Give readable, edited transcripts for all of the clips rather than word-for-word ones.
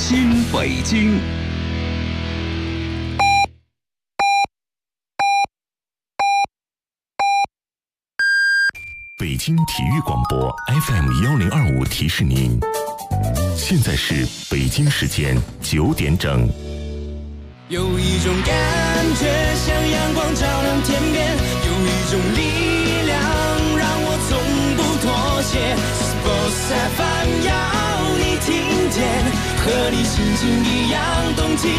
新北京。 北京体育广播 FM1025提示您，现在是北京时间9点整。 有一种感觉像阳光照亮天边，有一种力量让我从不妥协。Sports FM 要你听见，和你心情一样动起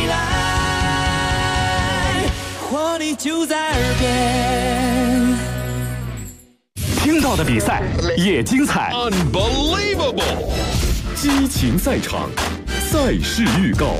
来，活力就在耳边。 听到的比赛也精彩 ，Unbelievable！ 激情赛场，赛事预告。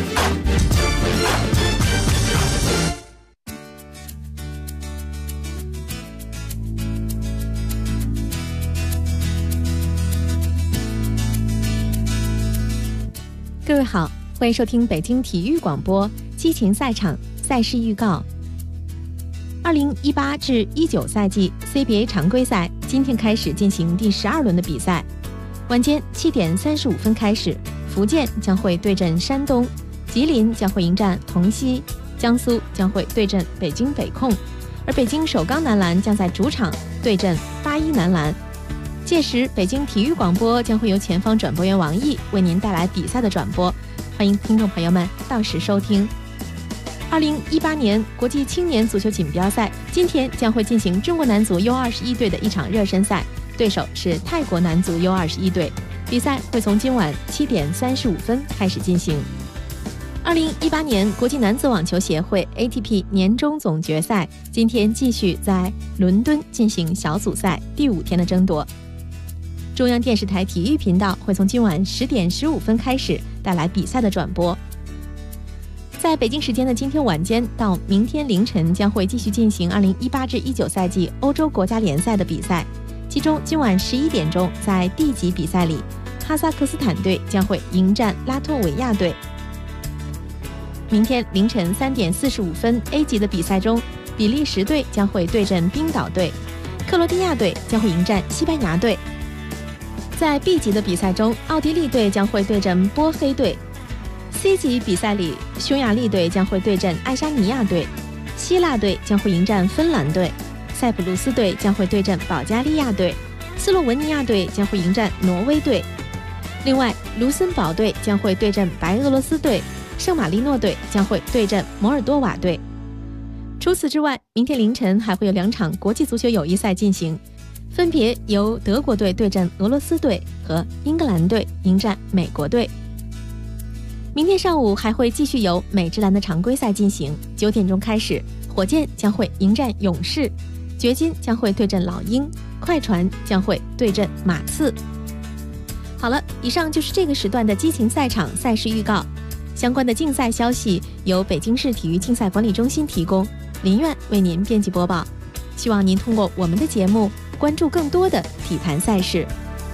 各位好，欢迎收听北京体育广播激情赛场赛事预告。2018至19赛季 CBA 常规赛今天开始进行第12轮的比赛，晚间7点35分开始，福建将会对阵山东，吉林将会迎战桐溪，江苏将会对阵北京北控，而北京首钢男篮将在主场对阵81男篮。届时北京体育广播将会由前方转播员王毅为您带来比赛的转播，欢迎听众朋友们到时收听。2018年国际青年足球锦标赛今天将会进行中国男足 U21 队的一场热身赛，对手是泰国男足 U21 队，比赛会从今晚7点35分开始进行。2018年国际男子网球协会 ATP 年终总决赛今天继续在伦敦进行小组赛第5天的争夺。中央电视台体育频道会从今晚10点15分开始带来比赛的转播。在北京时间的今天晚间到明天凌晨将会继续进行2018至19赛季欧洲国家联赛的比赛，其中今晚11点钟在 D 级比赛里，哈萨克斯坦队将会迎战拉脱维亚队。明天凌晨3点45分 A 级的比赛中，比利时队将会对阵冰岛队，克罗地亚队将会迎战西班牙队。在 B 级的比赛中，奥地利队将会对阵波黑队。C 级比赛里，匈牙利队将会对阵爱沙尼亚队，希腊队将会迎战芬兰队，塞浦路斯队将会对阵保加利亚队，斯洛文尼亚队将会迎战挪威队。另外，卢森堡队将会对阵白俄罗斯队，圣马力诺队将会对阵摩尔多瓦队。除此之外，明天凌晨还会有2场国际足球友谊赛进行，分别由德国队对阵俄罗斯队和英格兰队迎战美国队。明天上午还会继续有美职篮的常规赛进行，9点钟开始，火箭将会迎战勇士，掘金将会对阵老鹰，快船将会对阵马刺。好了，以上就是这个时段的激情赛场赛事预告。相关的竞赛消息由北京市体育竞赛管理中心提供，林苑为您编辑播报。希望您通过我们的节目关注更多的体坛赛事。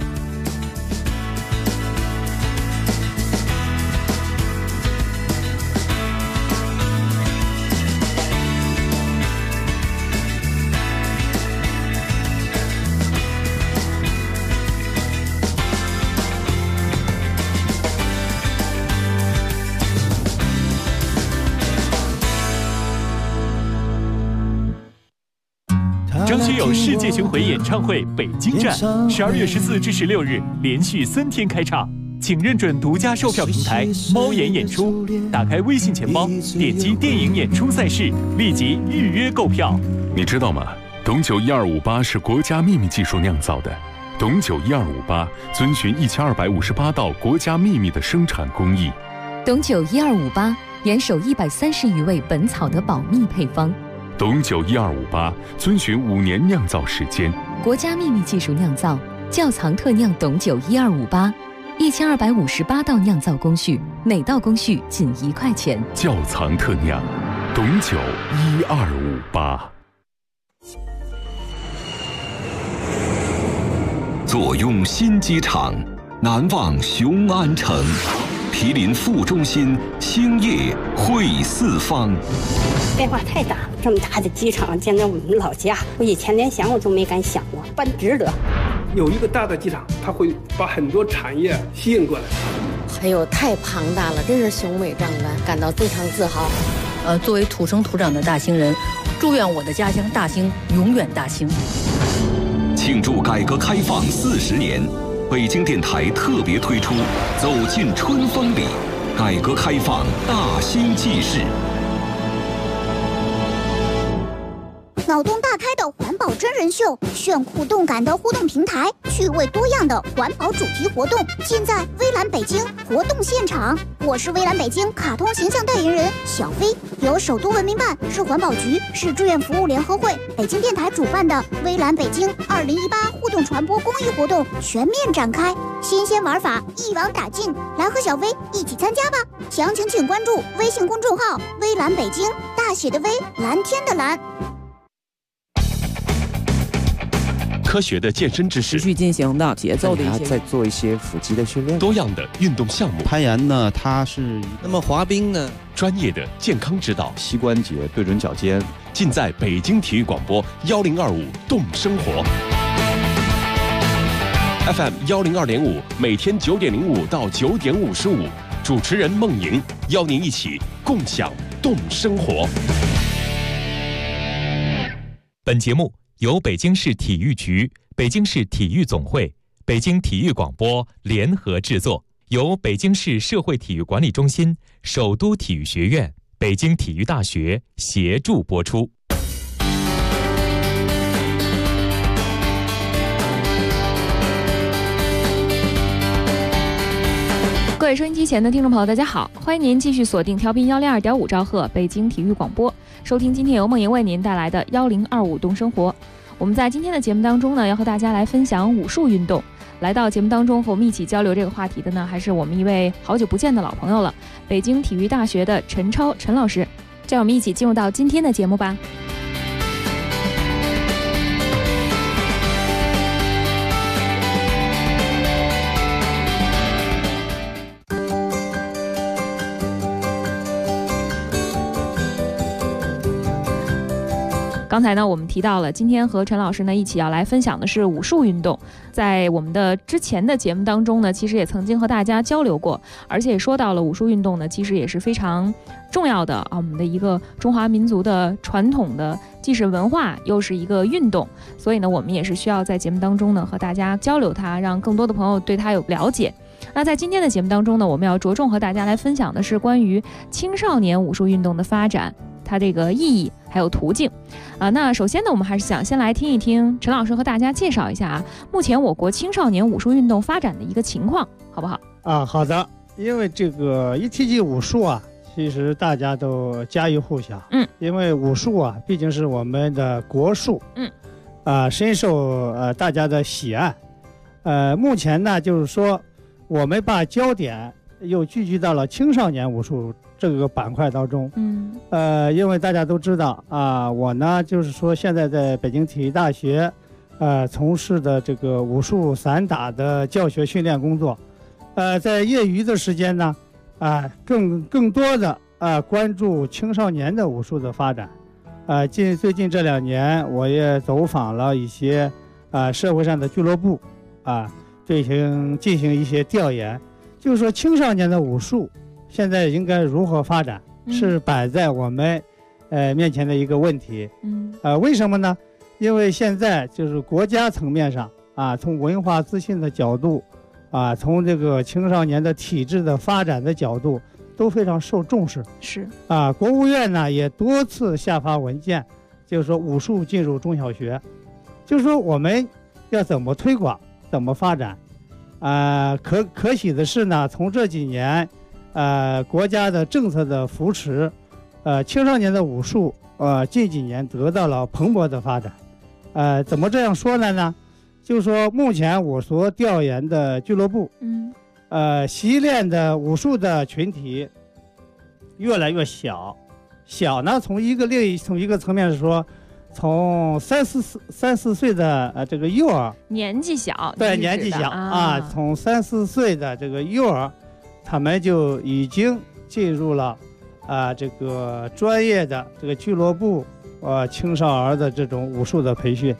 张学友世界巡回演唱会北京站12月14至16日连续3天开唱，请认准独家售票平台猫眼演出，打开微信钱包，点击电影演出赛事，立即预约购票。 你知道吗？董酒1258是国家秘密技术酿造的，董酒1258遵循1258道国家秘密的生产工艺。 董酒1258严守130余位本草的保密配方。 董酒1258遵循5年酿造时间， 国家秘密技术酿造，窖藏特酿董酒1258，1258道酿造工序，每道工序仅1块钱。 窖藏特酿，董酒1258。 坐拥新机场，难忘雄安城。毗邻副中心，兴业汇四方。 变化太大了，这么大的机场建在我们老家，我以前连想我都没敢想过，办值得。 有一个大的机场，它会把很多产业吸引过来。 哎呦，太庞大了，真是雄伟壮观，感到非常自豪。 作为土生土长的大兴人，祝愿我的家乡大兴永远大兴。 庆祝改革开放40年，北京电台特别推出《走进春风里》，改革开放大兴纪事。 脑洞大开的环保真人秀，炫酷动感的互动平台，趣味多样的环保主题活动，尽在微蓝北京活动现场。我是微蓝北京卡通形象代言人小飞，由首都文明办、市环保局、市志愿服务联合会、北京电台主办的微蓝北京2018互动传播公益活动全面展开，新鲜玩法一网打尽，来和小飞一起参加吧！详情请关注微信公众号“微蓝北京”，大写的微，蓝天的蓝。 科学的健身知识， 持续进行的节奏的一些， 再做一些腹肌的训练， 多样的运动项目。 攀岩呢，它是那么滑冰呢， 专业的健康指导， 膝关节对准脚尖， 尽在北京体育广播1025动生活 FM 102.5，每天9点05到9点55，主持人孟莹邀您一起共享动生活。 本节目由北京市体育局、北京市体育总会、北京体育广播联合制作，由北京市社会体育管理中心、首都体育学院、北京体育大学协助播出。 各位收音机前的听众朋友，大家好，欢迎您继续锁定调频102.5兆赫北京体育广播，收听今天由梦莹为您带来的1025动生活。我们在今天的节目当中呢，要和大家来分享武术运动。来到节目当中和我们一起交流这个话题的呢，还是我们一位好久不见的老朋友了，北京体育大学的陈超陈老师。这样我们一起进入到今天的节目吧。刚才呢，我们提到了今天和陈老师呢一起要来分享的是武术运动。在我们的之前的节目当中呢，其实也曾经和大家交流过，而且也说到了武术运动呢，其实也是非常重要的啊，我们的一个中华民族的传统的，既是文化又是一个运动，所以呢，我们也是需要在节目当中呢和大家交流它，让更多的朋友对它有了解。那在今天的节目当中呢，我们要着重和大家来分享的是关于青少年武术运动的发展，它这个意义还有途径那首先呢，我们还是想先来听一听陈老师和大家介绍一下目前我国青少年武术运动发展的一个情况，好不好？ 好的。因为这个一提及武术啊，其实大家都家喻户晓，因为武术啊，毕竟是我们的国术，深受大家的喜爱。目前呢，就是说我们把焦点又聚集到了青少年武术这个板块当中。因为大家都知道啊，我呢就是说现在在北京体育大学从事的这个武术散打的教学训练工作。在业余的时间呢更多的关注青少年的武术的发展。最近这2年我也走访了一些社会上的俱乐部进行一些调研，就是说青少年的武术现在应该如何发展，是摆在我们面前的一个问题。为什么呢？因为现在就是国家层面上从文化自信的角度从这个青少年的体制的发展的角度都非常受重视。 是国务院呢也多次下发文件，就是说武术进入中小学，就是说我们要怎么推广，怎么发展。可喜的是呢，从这几年国家的政策的扶持，青少年的武术近几年得到了蓬勃的发展。怎么这样说呢？就是说目前我所调研的俱乐部，习练的武术的群体越来越小呢，从一个层面是说，从3、4岁的这个幼儿， 年纪小， 对，年纪小从3、4岁的这个幼儿，他们就已经进入了这个专业的这个俱乐部青少儿的这种武术的培训。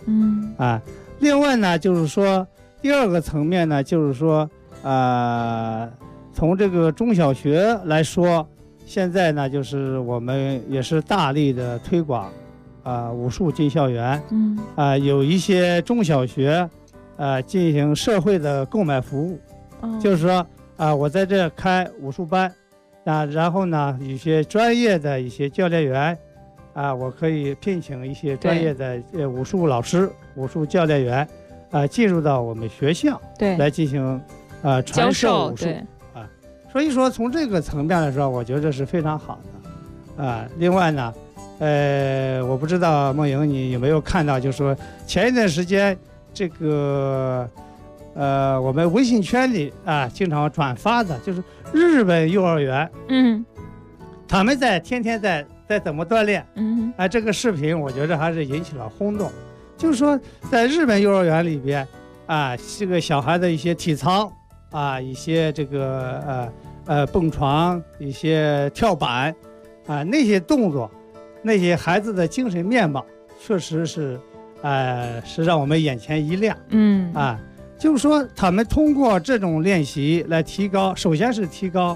另外呢，就是说第二个层面呢，就是说从这个中小学来说，现在呢，就是我们也是大力的推广，武术进校园。有一些中小学，进行社会的购买服务，就是说我在这开武术班，然后呢，一些专业的一些教练员，我可以聘请一些专业的武术老师、武术教练员，进入到我们学校，来进行传授武术。所以说从这个层面来说，我觉得这是非常好的。另外呢，我不知道梦莹你有没有看到，就是说前一段时间这个我们微信圈里经常转发的，就是日本幼儿园，他们天天在怎么锻炼，这个视频我觉得还是引起了轰动。就是说在日本幼儿园里边这个小孩的一些体操一些这个蹦床，一些跳板那些动作，那些孩子的精神面貌确实是让我们眼前一亮。就是说他们通过这种练习来提高，首先是提高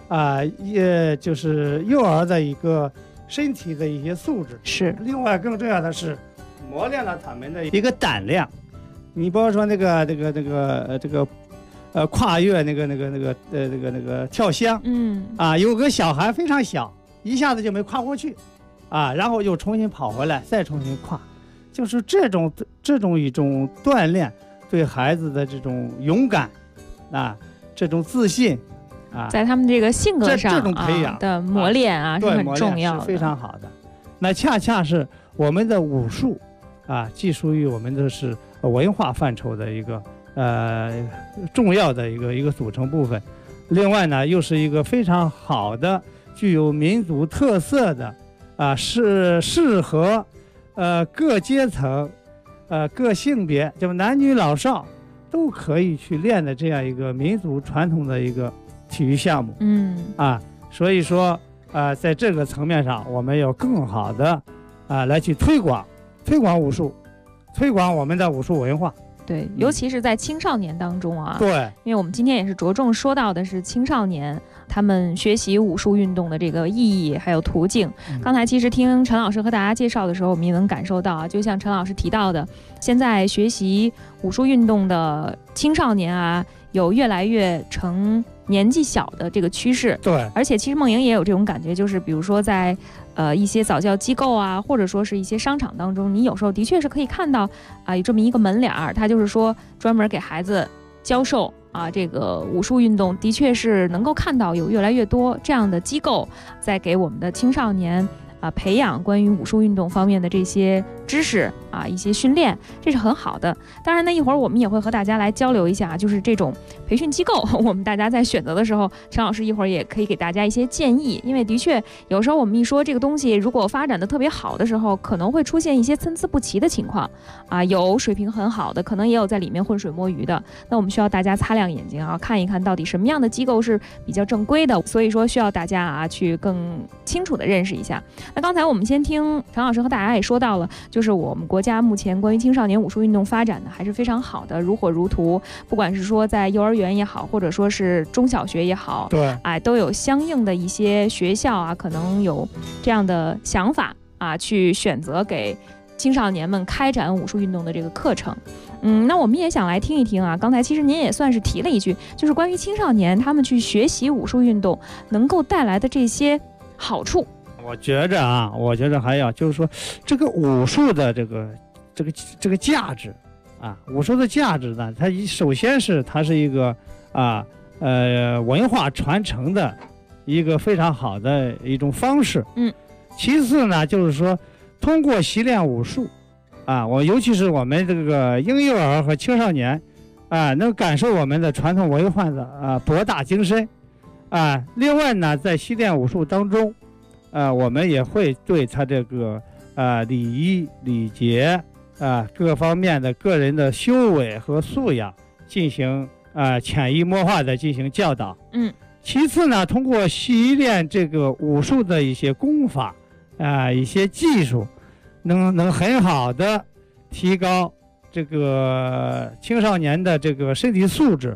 就是幼儿的一个身体的一些素质， 是。 另外更重要的是磨练了他们的一个胆量。你比如说这个跨越那个跳箱，有个小孩非常小，一下子就没跨过去，然后又重新跑回来，再重新跨，就是这种一种锻炼，对孩子的这种勇敢，这种自信， 在他们这个性格上这种培养的磨练是很重要的， 是非常好的。那恰恰是我们的武术既属于我们的是文化范畴的一个重要的一个组成部分，另外呢又是一个非常好的具有民族特色的是适合各阶层各性别，就男女老少都可以去练的这样一个民族传统的一个体育项目。所以说在这个层面上，我们要更好的来去推广武术，推广我们的武术文化。 对，尤其是在青少年当中对， 因为我们今天也是着重说到的是青少年他们学习武术运动的这个意义还有途径。刚才其实听陈老师和大家介绍的时候，我们也能感受到就像陈老师提到的，现在学习武术运动的青少年有越来越成年纪小的这个趋势。 对， 而且其实梦莹也有这种感觉，就是比如说在一些早教机构或者说是一些商场当中，你有时候的确是可以看到有这么一个门脸儿，它就是说专门给孩子教授这个武术运动，的确是能够看到有越来越多这样的机构在给我们的青少年培养关于武术运动方面的这些知识一些训练，这是很好的。当然呢，一会儿我们也会和大家来交流一下，就是这种培训机构，我们大家在选择的时候，陈老师一会儿也可以给大家一些建议。因为的确有时候我们一说这个东西如果发展的特别好的时候，可能会出现一些参差不齐的情况有水平很好的，可能也有在里面浑水摸鱼的。那我们需要大家擦亮眼睛看一看到底什么样的机构是比较正规的，所以说需要大家去更清楚的认识一下。那刚才我们先听陈老师和大家也说到了，就是我们国家目前关于青少年武术运动发展的还是非常好的，如火如荼。不管是说在幼儿园也好，或者说是中小学也好， 对， 都有相应的一些学校可能有这样的想法去选择给青少年们开展武术运动的这个课程。那我们也想来听一听刚才其实您也算是提了一句，就是关于青少年他们去学习武术运动能够带来的这些好处。 我觉着还要就是说这个武术的这个价值武术的价值呢，它首先是它是一个文化传承的一个非常好的一种方式。其次呢，就是说通过习练武术尤其是我们这个婴幼儿和青少年能感受我们的传统文化的博大精深另外呢，在习练武术当中我们也会对他这个礼仪礼节各方面的个人的修为和素养进行潜移默化的进行教导。其次呢，通过习练这个武术的一些功法一些技术，能很好的提高这个青少年的这个身体素质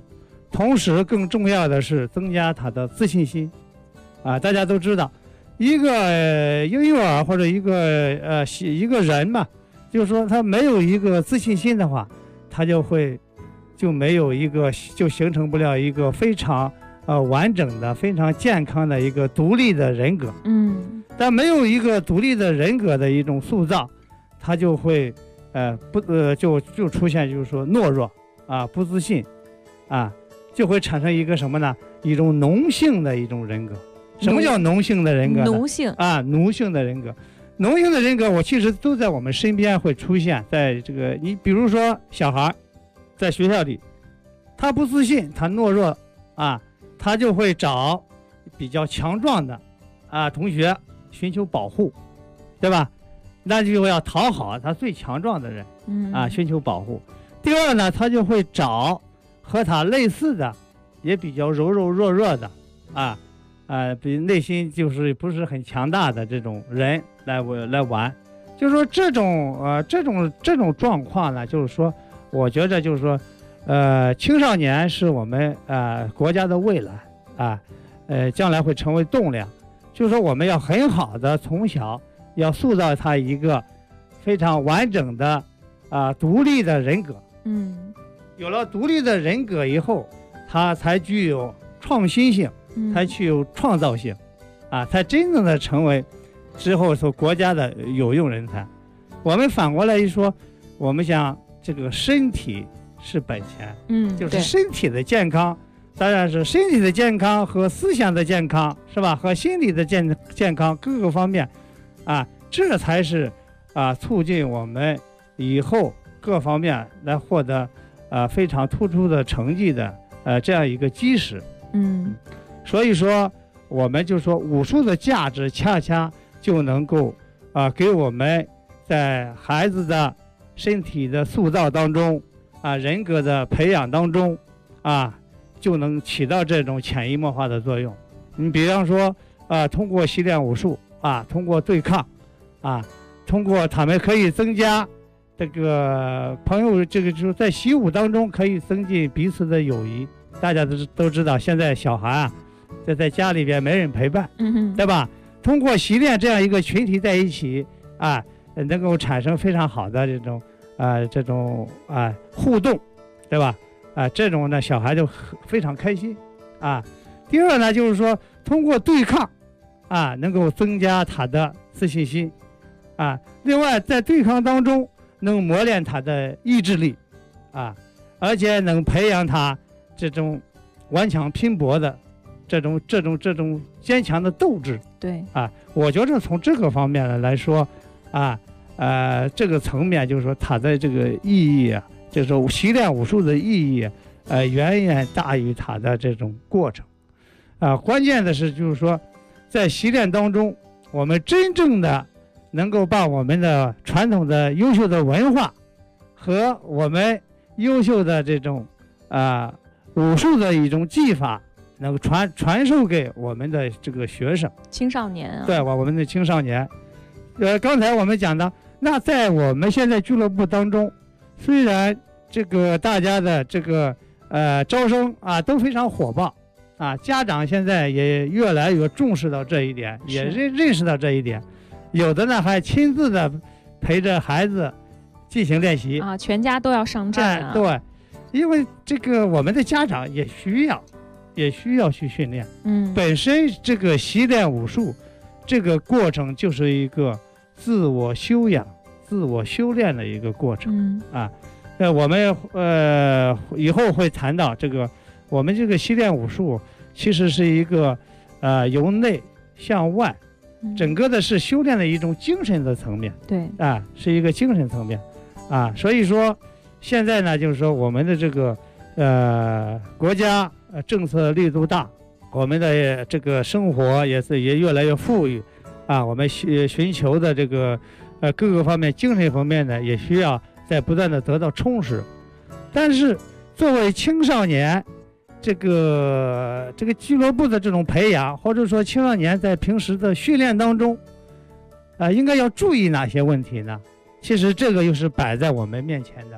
同时更重要的是增加他的自信心。大家都知道，一个婴幼儿或者一个人嘛，就是说他没有一个自信心的话，他就没有一个，就形成不了一个非常完整的、非常健康的一个独立的人格。但没有一个独立的人格的一种塑造，他就会就出现就是说懦弱不自信就会产生一个什么呢？一种奴性的一种人格。什么叫奴性的人格呢？ 奴性奴性的人格。奴性的人格，我其实都在我们身边会出现。在这个你比如说小孩在学校里，他不自信，他懦弱他就会找比较强壮的同学寻求保护，对吧？那就要讨好他最强壮的人寻求保护。第二呢，他就会找和他类似的，也比较柔柔弱弱的比内心就是不是很强大的这种人来玩。就是说这种状况呢，就是说我觉着就是说青少年是我们国家的未来将来会成为栋梁。就是说我们要很好的从小要塑造他一个非常完整的独立的人格。有了独立的人格以后，他才具有创新性，才具有创造性才真正的成为之后所国家的有用人才。我们反过来一说，我们想这个身体是本钱，就是身体的健康，当然是身体的健康和思想的健康，是吧？和心理的健康各个方面这才是促进我们以后各方面来获得非常突出的成绩的这样一个基石。所以说我们就说武术的价值恰恰就能够给我们在孩子的身体的塑造当中人格的培养当中就能起到这种潜移默化的作用。你比方说通过习练武术通过对抗通过他们可以增加这个朋友，这个就是在习武当中可以增进彼此的友谊。大家都知道，现在小孩在家里边没人陪伴，对吧？通过习练这样一个群体在一起能够产生非常好的这种互动，对吧？这种呢，小孩就非常开心第二呢，就是说通过对抗能够增加他的自信心另外在对抗当中能磨练他的意志力而且能培养他这种顽强拼搏的这种坚强的斗志。 对我觉得从这个方面来说这个层面就是说它的这个意义就是说习练武术的意义远远大于它的这种过程关键的是就是说在习练当中，我们真正的能够把我们的传统的优秀的文化和我们优秀的这种武术的一种技法能够传授给我们的这个学生青少年对我们的青少年。刚才我们讲的，那在我们现在俱乐部当中，虽然这个大家的这个招生都非常火爆家长现在也越来越重视到这一点，也认识到这一点，有的呢还亲自的陪着孩子进行练习全家都要上阵对，因为这个我们的家长也需要去训练本身这个习练武术这个过程就是一个自我修养自我修炼的一个过程我们以后会谈到这个我们这个习练武术其实是一个由内向外整个的是修炼的一种精神的层面对是一个精神层面所以说现在呢就是说我们的这个国家政策力度大，我们的这个生活也越来越富裕我们寻求的这个各个方面精神方面呢也需要在不断的得到充实。但是作为青少年这个俱乐部的这种培养，或者说青少年在平时的训练当中应该要注意哪些问题呢？其实这个又是摆在我们面前的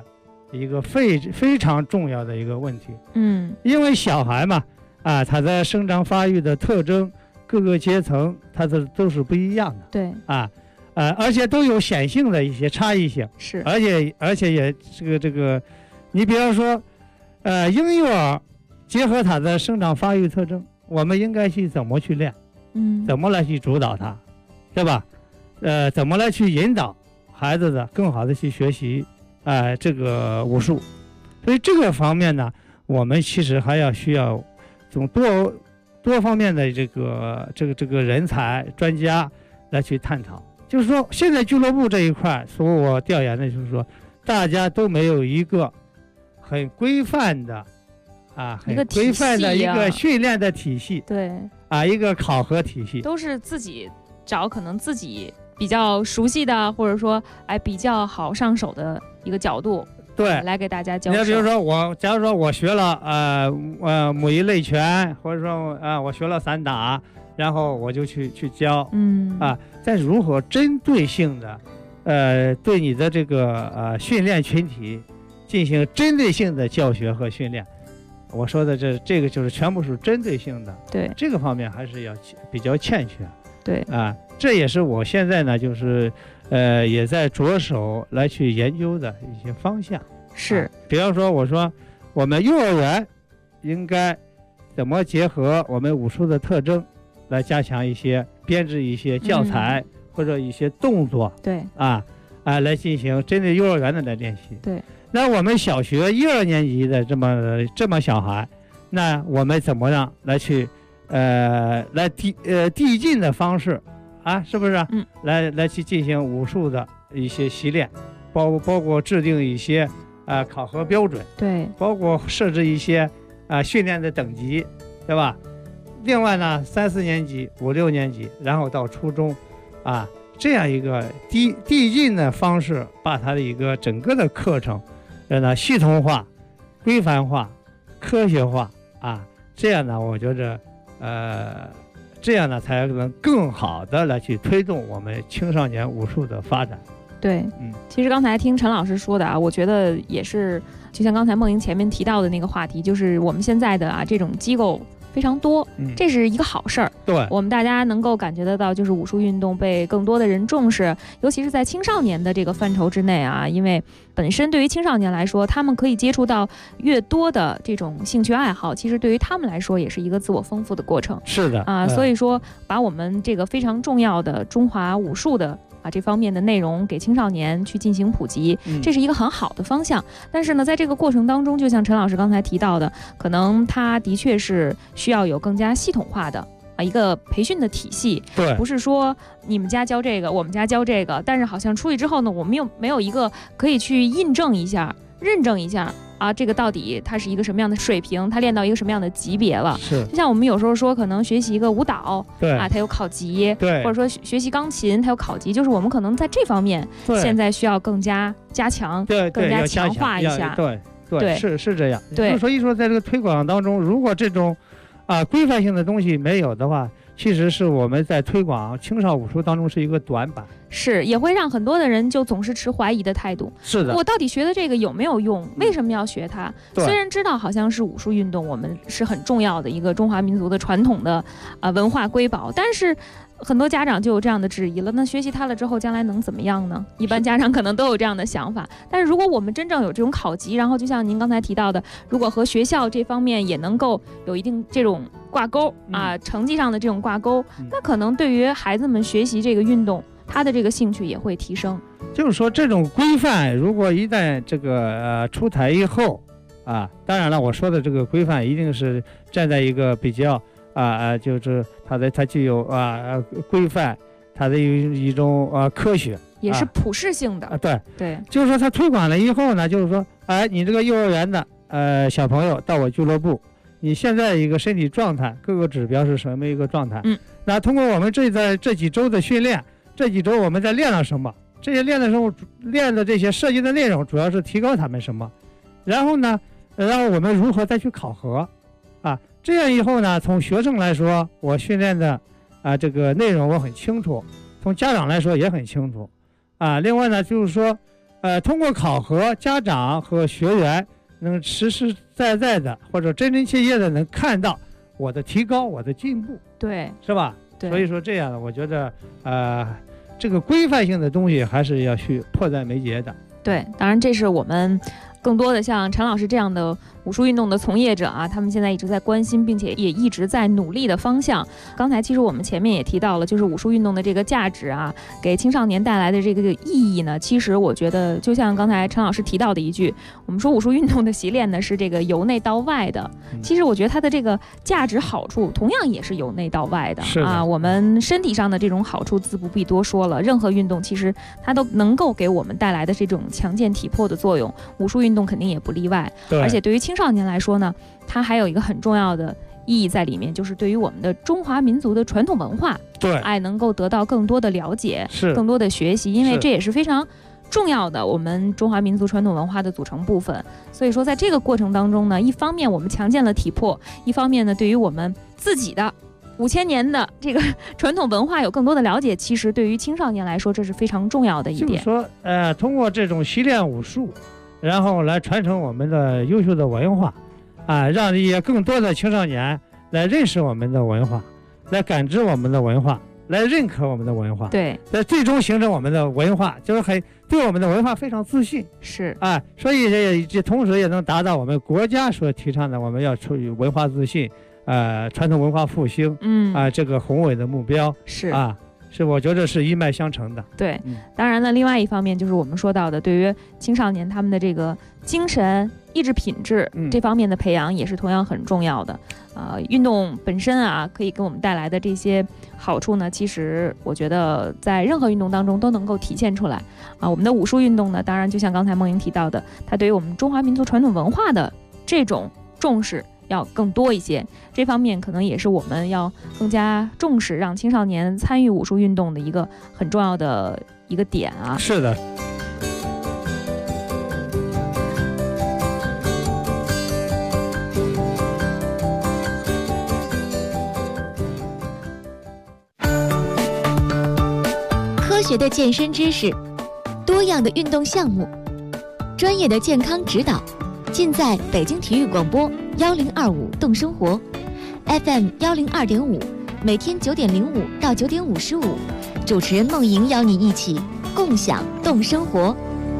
一个非常重要的一个问题。因为小孩嘛，他在生长发育的特征，各个阶层它都是不一样的。 对而且都有显性的一些差异性。 是， 而且也这个，你比方说，婴幼儿结合他的生长发育特征，我们应该去怎么去练？怎么来去主导他，对吧？怎么来去引导孩子的更好的去学习这个武术？所以这个方面呢，我们其实还需要从多方面的这个人才专家来去探讨。就是说，现在俱乐部这一块，所我调研的就是说，大家都没有一个很规范的很规范的一个训练的体系。 对一个考核体系， 都是自己找可能自己比较熟悉的，或者说比较好上手的一个角度， 对， 来给大家教授。 你比如说假如说我学了母仪类拳，或者说我学了散打，然后我就去教，再如何针对性的对你的这个训练群体进行针对性的教学和训练。我说的这个就是全部是针对性的， 对这个方面还是要比较欠缺， 对这也是我现在呢就是也在着手来去研究的一些方向。 是， 比方说我说我们幼儿园应该怎么结合我们武术的特征来加强一些编制一些教材，或者一些动作， 对来进行针对幼儿园的来练习。 对， 那我们小学1、2年级的这么小孩，那我们怎么样来去来递进的方式是不是？来去进行武术的一些习练，包括制定一些考核标准， 对， 包括设置一些训练的等级，对吧？另外呢，3、4年级、5、6年级，然后到初中这样一个递进的方式，把它的一个整个的课程让它系统化、规范化、科学化这样呢，我觉着这样呢才能更好的来去推动我们青少年武术的发展。 对，其实刚才听陈老师说的我觉得也是，就像刚才梦莹前面提到的那个话题，就是我们现在的这种机构非常多，这是一个好事儿。 对， 我们大家能够感觉得到，就是武术运动被更多的人重视，尤其是在青少年的这个范畴之内因为本身对于青少年来说，他们可以接触到越多的这种兴趣爱好，其实对于他们来说也是一个自我丰富的过程。 是的所以说把我们这个非常重要的中华武术的这方面的内容给青少年去进行普及，这是一个很好的方向。但是呢，在这个过程当中，就像陈老师刚才提到的，可能它的确是需要有更加系统化的一个培训的体系。 对， 不是说你们家教这个，我们家教这个，但是好像出去之后呢，我们又没有一个可以去印证一下、认证一下这个到底它是一个什么样的水平，它练到一个什么样的级别了。 是， 就像我们有时候说，可能学习一个舞蹈， 对它有考级， 对， 或者说学习钢琴，它有考级，就是我们可能在这方面现在需要更加加强，更加强化一下。 对，是这样。 对， 所以说在这个推广当中，如果这种规范性的东西没有的话，其实是我们在推广青少武术当中是一个短板， 是也会让很多的人就总是持怀疑的态度。 是的， 我到底学的这个有没有用？为什么要学它？虽然知道好像是武术运动，我们是很重要的一个中华民族的传统的文化瑰宝，但是很多家长就有这样的质疑了。那学习它了之后，将来能怎么样呢？一般家长可能都有这样的想法。但是如果我们真正有这种考级，然后就像您刚才提到的，如果和学校这方面也能够有一定这种挂钩成绩上的这种挂钩，那可能对于孩子们学习这个运动，他的这个兴趣也会提升。 就是说，这种规范如果一旦这个出台以后当然了，我说的这个规范一定是站在一个比较就是它具有规范，它的一种科学， 也是普适性的。 对，就是说它推广了以后呢，就是说你这个幼儿园的小朋友到我俱乐部，你现在一个身体状态各个指标是什么一个状态？那通过我们这几周的训练，这几周我们在练了什么？这些练的这些设计的内容主要是提高他们什么？然后呢，我们如何再去考核这样以后呢，从学生来说，我训练的这个内容我很清楚，从家长来说也很清楚另外呢，就是说通过考核，家长和学员能实实在在的或者真真切切的能看到我的提高，我的进步， 对， 是吧？ 对， 所以说这样，我觉得这个规范性的东西还是要去迫在眉睫的。 对，当然这是我们更多的像陈老师这样的武术运动的从业者啊，他们现在一直在关心，并且也一直在努力的方向。刚才其实我们前面也提到了，就是武术运动的这个价值啊，给青少年带来的这个意义呢，其实我觉得就像刚才陈老师提到的一句，我们说武术运动的习练呢是这个由内到外的，其实我觉得它的这个价值好处同样也是由内到外的啊。我们身体上的这种好处自不必多说了，任何运动其实它都能够给我们带来的这种强健体魄的作用，武术运动肯定也不例外。而且对于青少年来说呢，它还有一个很重要的意义在里面，就是对于我们的中华民族的传统文化， 对， 能够得到更多的了解，更多的学习，因为这也是非常重要的我们中华民族传统文化的组成部分。所以说在这个过程当中呢，一方面我们强健了体魄，一方面呢对于我们自己的5000年的这个传统文化有更多的了解，其实对于青少年来说这是非常重要的一点。 就是说通过这种习练武术，然后来传承我们的优秀的文化让一些更多的青少年来认识我们的文化，来感知我们的文化，来认可我们的文化， 对， 在最终形成我们的文化，就是对我们的文化非常自信， 是所以这同时也能达到我们国家所提倡的我们要处于文化自信传统文化复兴这个宏伟的目标，是我觉得是一脉相承的。 对，当然呢，另外一方面就是我们说到的，对于青少年他们的这个精神意志品质这方面的培养也是同样很重要的。运动本身可以给我们带来的这些好处呢，其实我觉得在任何运动当中都能够体现出来我们的武术运动呢，当然就像刚才梦莹提到的，它对于我们中华民族传统文化的这种重视要更多一些，这方面可能也是我们要更加重视让青少年参与武术运动的一个很重要的一个点是的。 科学的健身知识，多样的运动项目，专业的健康指导，尽在北京体育广播1025动生活 FM 102.5，每天9点05到9点55，主持人梦莹邀你一起共享动生活。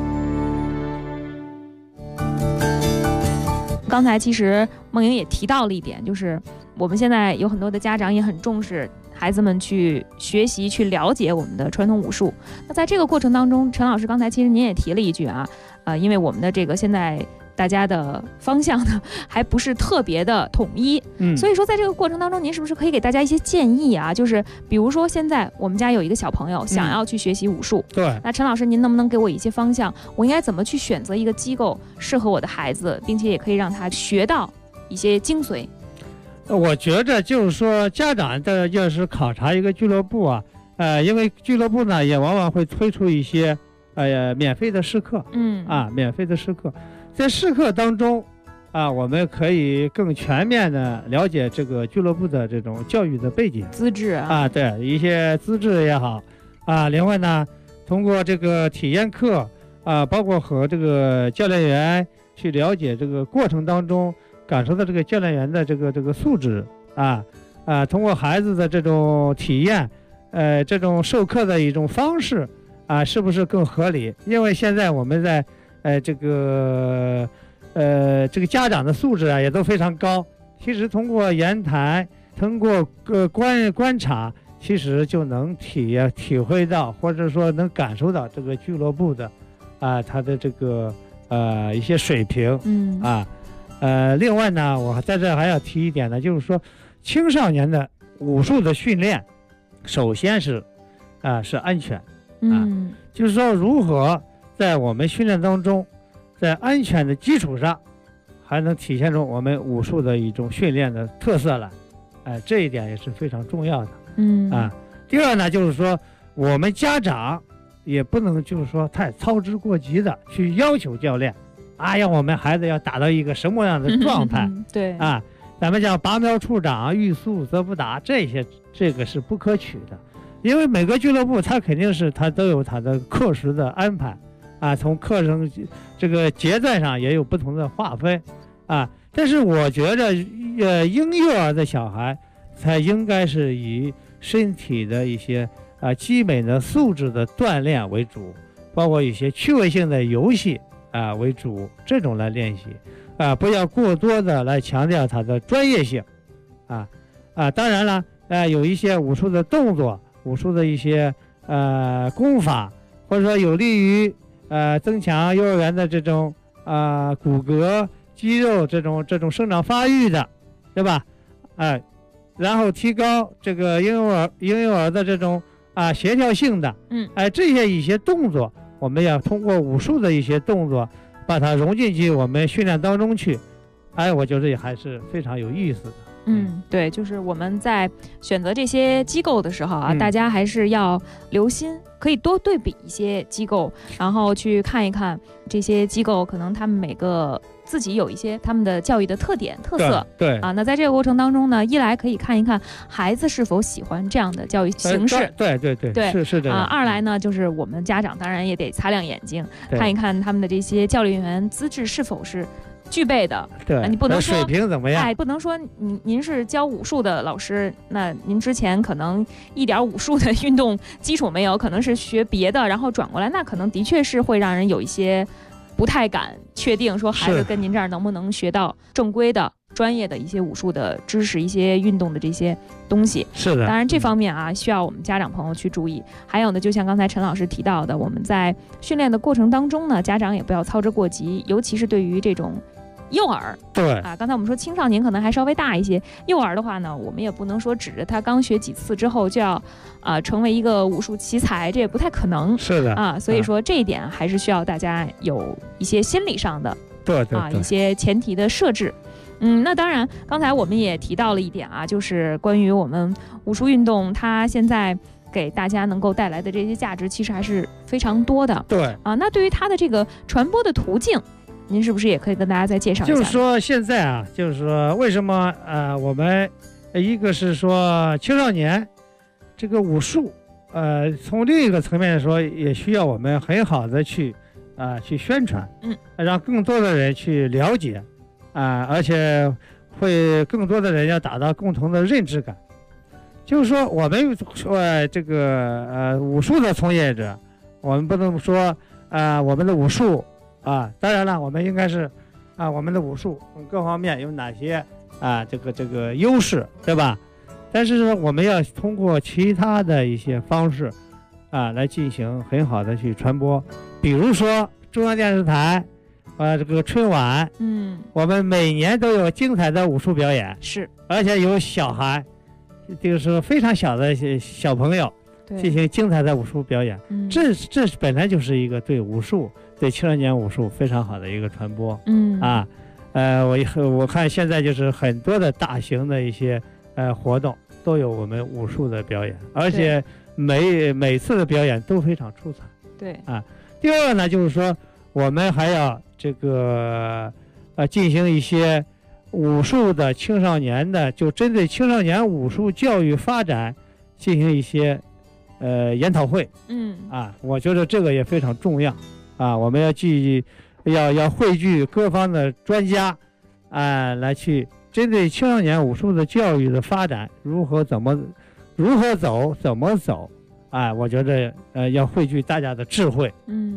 刚才其实梦莹也提到了一点，就是我们现在有很多的家长也很重视孩子们去学习去了解我们的传统武术。那在这个过程当中，陈老师刚才其实您也提了一句因为我们的这个现在大家的方向呢还不是特别的统一，所以说在这个过程当中，您是不是可以给大家一些建议就是比如说现在我们家有一个小朋友想要去学习武术， 对， 那陈老师您能不能给我一些方向，我应该怎么去选择一个机构适合我的孩子，并且也可以让他学到一些精髓？ 我觉着就是说家长的要是考察一个俱乐部因为俱乐部呢也往往会推出一些免费的试课，免费的试课，在试课当中我们可以更全面的了解这个俱乐部的这种教育的背景资质对，一些资质也好另外呢通过这个体验课包括和这个教练员去了解这个过程当中感受到这个教练员的这个素质通过孩子的这种体验这种授课的一种方式是不是更合理？因为现在我们在这个家长的素质也都非常高，其实通过言谈，通过观察，其实就能体会到，或者说能感受到这个俱乐部的他的这个一些水平另外呢，我在这还要提一点呢，就是说青少年的武术的训练，首先是安全就是说如何在我们训练当中，在安全的基础上，还能体现出我们武术的一种训练的特色来，这一点也是非常重要的。第二呢，就是说我们家长也不能就是说太操之过急的去要求教练让我们孩子要达到一个什么样的状态对咱们讲拔苗助长，欲速则不达，这个是不可取的。因为每个俱乐部它肯定是它都有它的课时的安排啊，从课程这个节段上也有不同的划分啊。但是我觉着，婴幼儿的小孩才应该是以身体的一些基本的素质的锻炼为主，包括一些趣味性的游戏为主，这种来练习不要过多的来强调它的专业性当然了有一些武术的动作，武术的一些功法，或者说有利于增强幼儿园的这种骨骼肌肉这种生长发育的，对吧？然后提高这个婴幼儿的这种协调性的，这些一些动作，我们要通过武术的一些动作，把它融进去我们训练当中去，我觉得也还是非常有意思的。 对，就是我们在选择这些机构的时候大家还是要留心，可以多对比一些机构，然后去看一看这些机构可能他们每个自己有一些他们的教育的特点特色。 对那在这个过程当中呢，一来可以看一看孩子是否喜欢这样的教育形式， 对，是这样二来呢，就是我们家长当然也得擦亮眼睛，看一看他们的这些教练员资质是否是具备的。 对， 你不能说水平怎么样？ 不能说您是教武术的老师，那您之前可能一点武术的运动基础没有，可能是学别的，然后转过来，那可能的确是会让人有一些不太敢确定说孩子跟您这儿能不能学到正规的专业的一些武术的知识，一些运动的这些东西。 是的， 当然这方面需要我们家长朋友去注意。还有呢，就像刚才陈老师提到的，我们在训练的过程当中呢，家长也不要操之过急，尤其是对于这种幼儿， 对刚才我们说青少年可能还稍微大一些，幼儿的话呢，我们也不能说指着他刚学几次之后就要成为一个武术奇才，这也不太可能。 是的所以说这一点还是需要大家有一些心理上的对一些前提的设置。那当然刚才我们也提到了一点就是关于我们武术运动它现在给大家能够带来的这些价值其实还是非常多的。 对那对于它的这个传播的途径，您是不是也可以跟大家再介绍一下？ 就是说现在就是说为什么我们一个是说青少年这个武术从另一个层面来说也需要我们很好的去宣传，让更多的人去了解而且会更多的人要达到共同的认知感。就是说我们这个武术的从业者，我们不能说我们的武术当然了，我们应该是我们的武术各方面有哪些这个优势，对吧？但是说我们要通过其他的一些方式来进行很好的去传播，比如说中央电视台这个春晚，我们每年都有精彩的武术表演， 是， 而且有小孩，就是非常小的小朋友进行精彩的武术表演，这本来就是一个对武术对青少年武术非常好的一个传播。我看现在就是很多的大型的一些活动都有我们武术的表演，而且每次的表演都非常出彩。 对第二个呢，就是说我们还要这个进行一些武术的青少年的，就针对青少年武术教育发展进行一些研讨会。我觉得这个也非常重要我们要汇聚各方的专家来去针对青少年武术的教育的发展如何走怎么走我觉得要汇聚大家的智慧。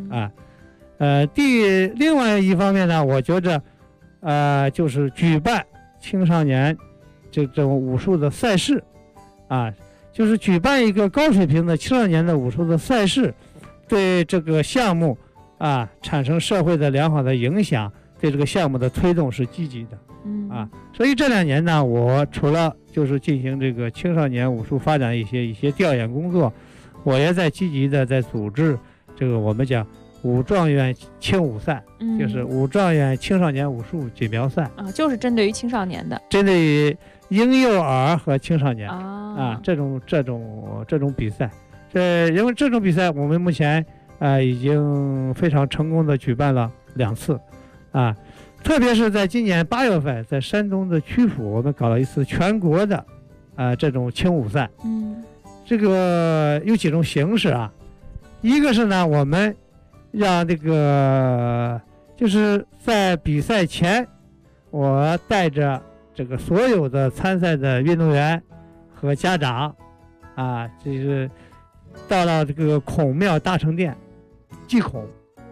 另外一方面呢，我觉着就是举办青少年这种武术的赛事就是举办一个高水平的青少年的武术的赛事，对这个项目产生社会的良好的影响，对这个项目的推动是积极的。所以这2年呢，我除了就是进行这个青少年武术发展一些调研工作，我也在积极的在组织这个我们讲武状元青武赛，就是武状元青少年武术锦标赛就是针对于青少年的， 针对于婴幼儿和青少年这种比赛。因为这种比赛我们目前已经非常成功的举办了2次特别是在今年8月份，在山东的曲阜，我们搞了一次全国的这种青武赛。这个有几种形式一个是呢，我们让这个就是在比赛前，我带着这个所有的参赛的运动员和家长啊，就是到了这个孔庙大成殿祭孔，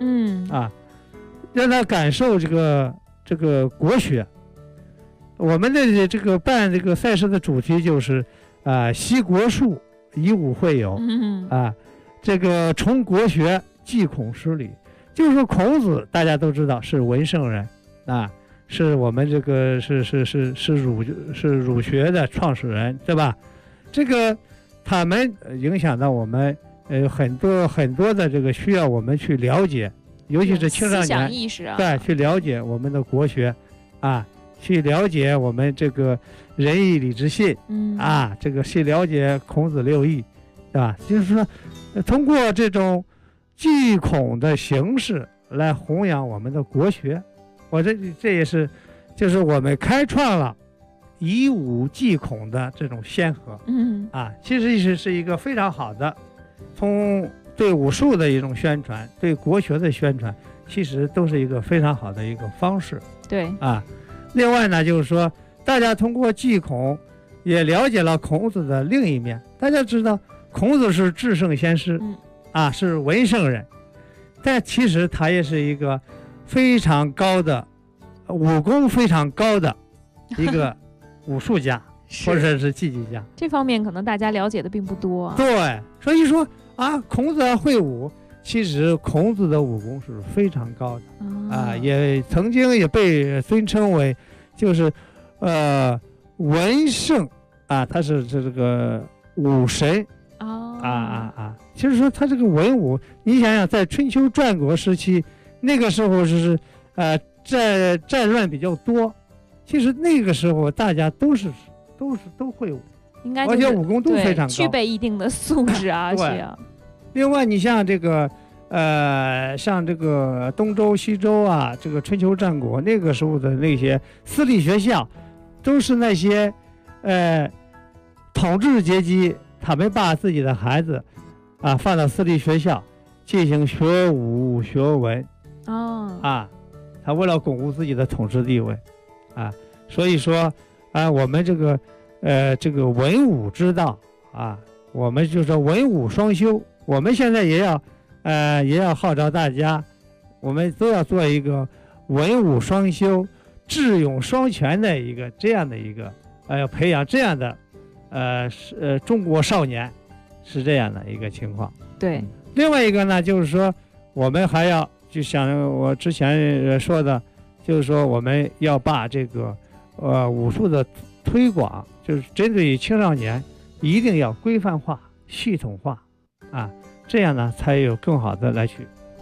让他感受这个国学。我们的这个办这个赛事的主题就是习国术，以武会友，这个崇国学，祭孔十礼。就是说孔子大家都知道是文圣人是我们这个是儒学的创始人，对吧？这个他们影响到我们很多的这个需要我们去了解，尤其是青少年思想意识对，去了解我们的国学去了解我们这个仁义礼智信这个去了解孔子六艺，对吧？就是说通过这种祭孔的形式来弘扬我们的国学。这也是就是我们开创了以武祭孔的这种先河其实是一个非常好的，从对武术的一种宣传，对国学的宣传，其实都是一个非常好的一个方式。 对另外呢，就是说大家通过祭孔也了解了孔子的另一面。大家知道孔子是至圣先师是文圣人，但其实他也是一个非常高的武功非常高的一个武术家或者是技艺家。 这方面可能大家了解的并不多对，所以说孔子会武，其实孔子的武功是非常高的也曾经也被尊称为就是文圣他是这个武神就是说他这个文武，你想想在春秋战国时期，那个时候是战乱比较多，其实那个时候大家都会武， 应该而且武功都非常高， 具备一定的素质需要。 另外你像这个像这个东周西周这个春秋战国那个时候的那些私立学校，都是那些统治阶级他们把自己的孩子放到私立学校进行学武学文他为了巩固自己的统治地位所以说我们这个文武之道我们就说文武双修。我们现在也要号召大家，我们都要做一个文武双修、智勇双全的一个这样的一个要培养这样的中国少年，是这样的一个情况。 对， 另外一个呢，就是说我们还要就像我之前说的，就是说我们要把这个武术的推广，就是针对于青少年，一定要规范化、系统化这样呢才有更好的来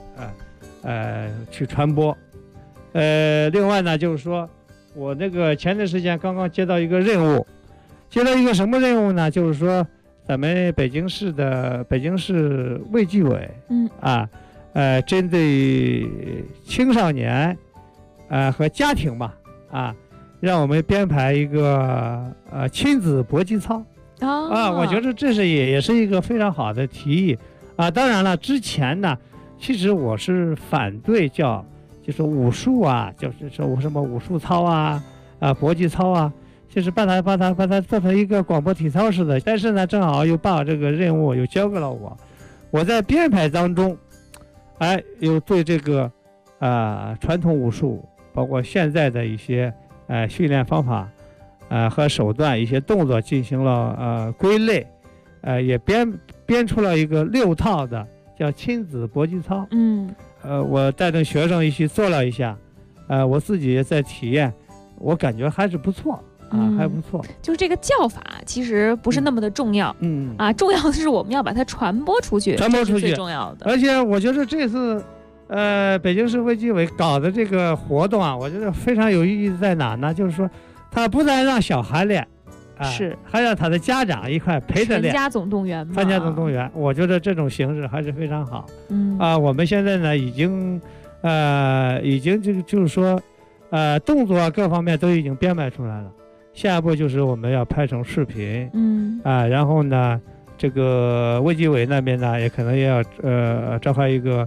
去传播。另外呢，就是说我那个前段时间刚刚接到一个任务，接到一个什么任务呢？就是说咱们北京市卫计委针对青少年和家庭吧让我们编排一个亲子搏击操我觉得这是也是一个非常好的提议当然了，之前呢其实我是反对就是武术就是说什么武术操搏击操就是把它做成一个广播体操似的。但是呢正好又把这个任务又交给了我在编排当中又对这个传统武术包括现在的一些训练方法和手段一些动作进行了归类也编出了一个6套的叫亲子搏击操我带着学生一起做了一下我自己也在体验，我感觉还是不错还不错。 就是这个叫法其实不是那么的重要重要的是我们要把它传播出去，这是最重要的。 而且我觉得这次北京市卫计委搞的这个活动我觉得非常有意义在哪呢？就是说他不但让小孩练是还让他的家长一块陪着练， 全家总动员嘛。 全家总动员，我觉得这种形式还是非常好。我们现在呢已经就是说动作各方面都已经编排出来了。下一步就是我们要拍成视频，然后呢，这个卫计委那边呢也可能也要召开一个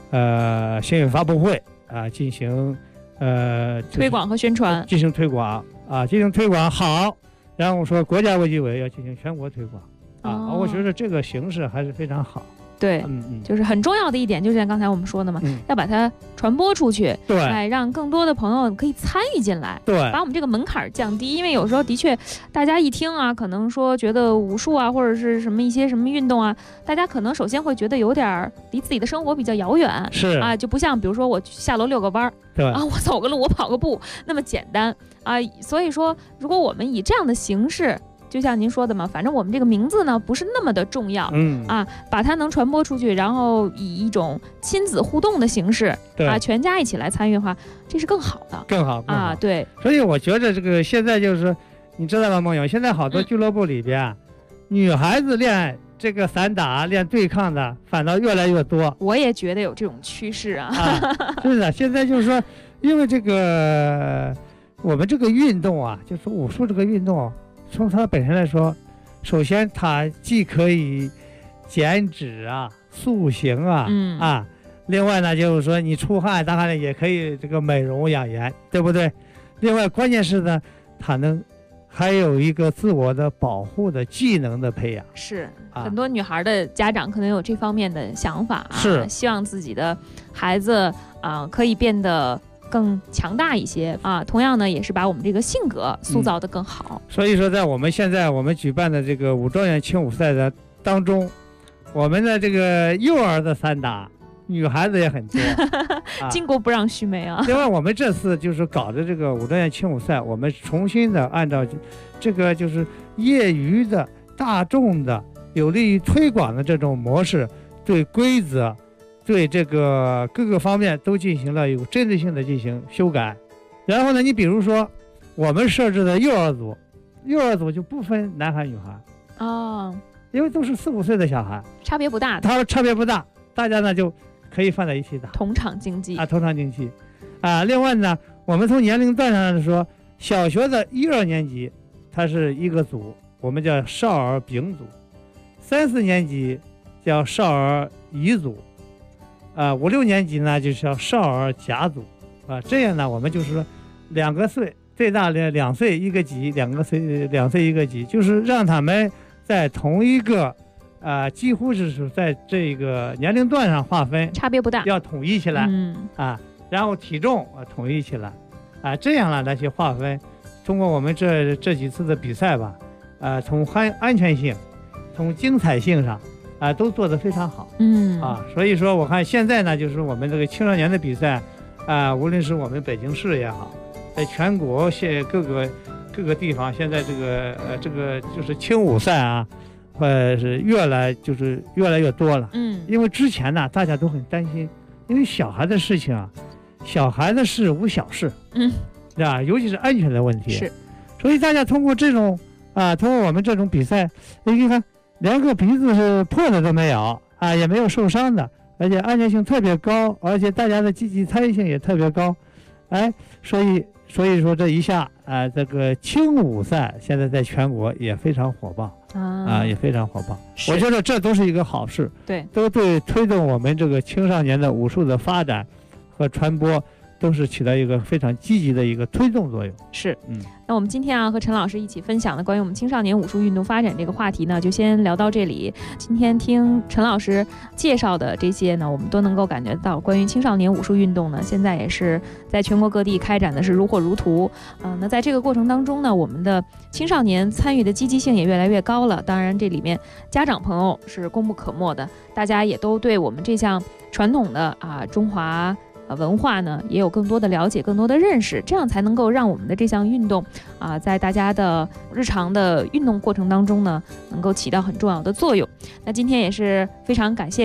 新闻发布会啊，进行推广和宣传， 进行推广好。然后说国家卫计委要进行全国推广啊，我觉得这个形式还是非常好。 对，就是很重要的一点，就像刚才我们说的嘛，要把它传播出去， 对， 来让更多的朋友可以参与进来， 对， 把我们这个门槛降低。因为有时候的确，大家一听啊，可能说觉得武术啊，或者是什么一些什么运动啊，大家可能首先会觉得有点离自己的生活比较遥远， 是啊，就不像比如说我下楼遛个弯儿， 对啊，我走个路，我跑个步那么简单啊。所以说，如果我们以这样的形式，就像您说的嘛，反正我们这个名字呢不是那么的重要，把它能传播出去，然后以一种亲子互动的形式，全家一起来参与的话，这是更好的， 更好啊， 对。 所以我觉得这个现在就是，你知道吗，梦友？现在好多俱乐部里边，女孩子练这个散打、练对抗的，反倒越来越多。 我也觉得有这种趋势啊。 是的，现在就是说，因为这个我们这个运动啊，就是武术这个运动。从它本身来说，首先它既可以减脂啊、塑形啊，另外呢就是说你出汗，当然也可以这个美容养颜，对不对？另外关键是呢，它还有一个自我的保护的技能的培养。 是，很多女孩的家长可能有这方面的想法啊， 是希望自己的孩子可以变得更强大一些啊，同样呢，也是把我们这个性格塑造得更好。 所以说，在我们现在举办的这个武状元轻武赛的当中，我们的这个幼儿的散打，女孩子也很多， 巾帼不让须眉啊。 另外，我们这次就是搞的这个武状元轻武赛，我们重新的按照这个就是业余的、大众的、有利于推广的这种模式，对规则。对这个各个方面都进行了有针对性的进行修改，然后呢，你比如说我们设置的幼儿组就不分男孩女孩因为都是4、5岁的小孩， 差别不大， 大家呢就可以放在一起打， 同场竞技另外呢，我们从年龄段上来说，小学的1、2年级它是一个组，我们叫少儿丙组；3、4年级叫少儿乙组。5、6年级呢，就是叫少儿甲组，这样呢，我们就是说2个岁，最大的2岁一个级，2岁一个级，就是让他们在同一个，几乎是在这个年龄段上划分， 差别不大， 要统一起来，然后体重统一起来，这样呢来去划分。通过我们这几次的比赛吧，从安全性，从精彩性上。都做得非常好，所以说我看现在呢，就是我们这个青少年的比赛，无论是我们北京市也好，在全国各个地方，现在这个就是轻武赛啊，是越来越多了，因为之前呢大家都很担心，因为小孩的事情啊，小孩的事无小事，对吧？尤其是安全的问题， 是， 所以大家通过我们这种比赛，你看。连个鼻子是破的都没有也没有受伤的，而且安全性特别高，而且大家的积极参与性也特别高，所以说这一下这个轻武赛现在在全国也非常火爆也非常火爆。我觉得这都是一个好事， 对， 都对推动我们这个青少年的武术的发展和传播都是起到一个非常积极的一个推动作用。 是，那我们今天和陈老师一起分享的关于我们青少年武术运动发展这个话题呢，就先聊到这里。今天听陈老师介绍的这些呢，我们都能够感觉到，关于青少年武术运动呢，现在也是在全国各地开展的是如火如荼。那在这个过程当中呢，我们的青少年参与的积极性也越来越高了。当然，这里面家长朋友是功不可没的，大家也都对我们这项传统的中华文化呢也有更多的了解，更多的认识，这样才能够让我们的这项运动在大家的日常的运动过程当中呢，能够起到很重要的作用。那今天也是非常感谢